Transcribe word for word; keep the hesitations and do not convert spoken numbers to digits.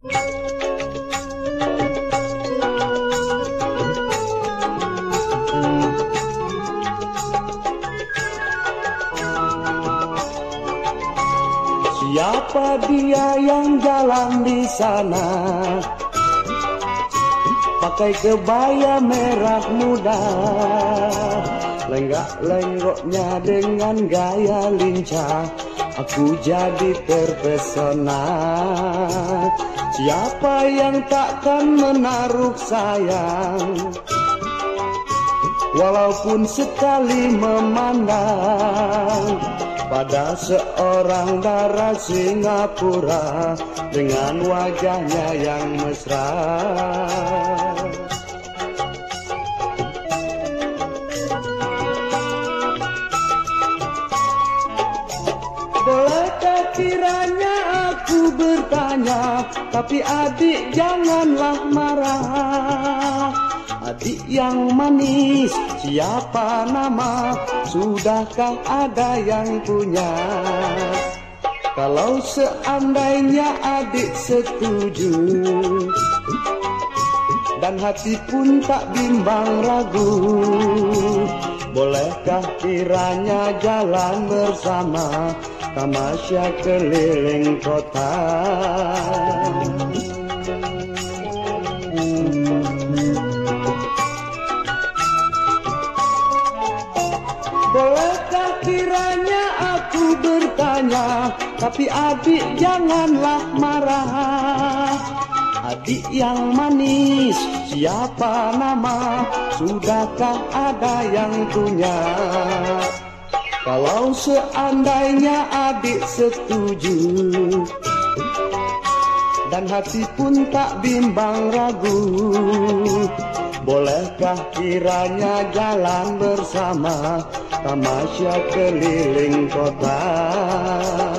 Siapa dia yang jalan di sana, pakai kebaya merah muda, lenggak-lenggoknya dengan gaya lincah, aku jadi terpesona. Siapa yang takkan menaruh sayang, walaupun sekali memandang, pada seorang darah Singapura dengan wajahnya yang mesra. Bolehkah kiranya aku bertanya, tapi adik janganlah marah. Adik yang manis, siapa nama? Sudahkah ada yang punya? Kalau seandainya adik setuju, dan hati pun tak bimbang ragu, bolehkah kiranya jalan bersama, tamasya keliling kota? Bolehkah kiranya aku bertanya, tapi adik janganlah marah. Adik yang manis, siapa nama? Sudahkah ada yang punya? Kalau seandainya adik setuju, dan hati pun tak bimbang ragu, bolehkah kiranya jalan bersama, tamasya keliling kota?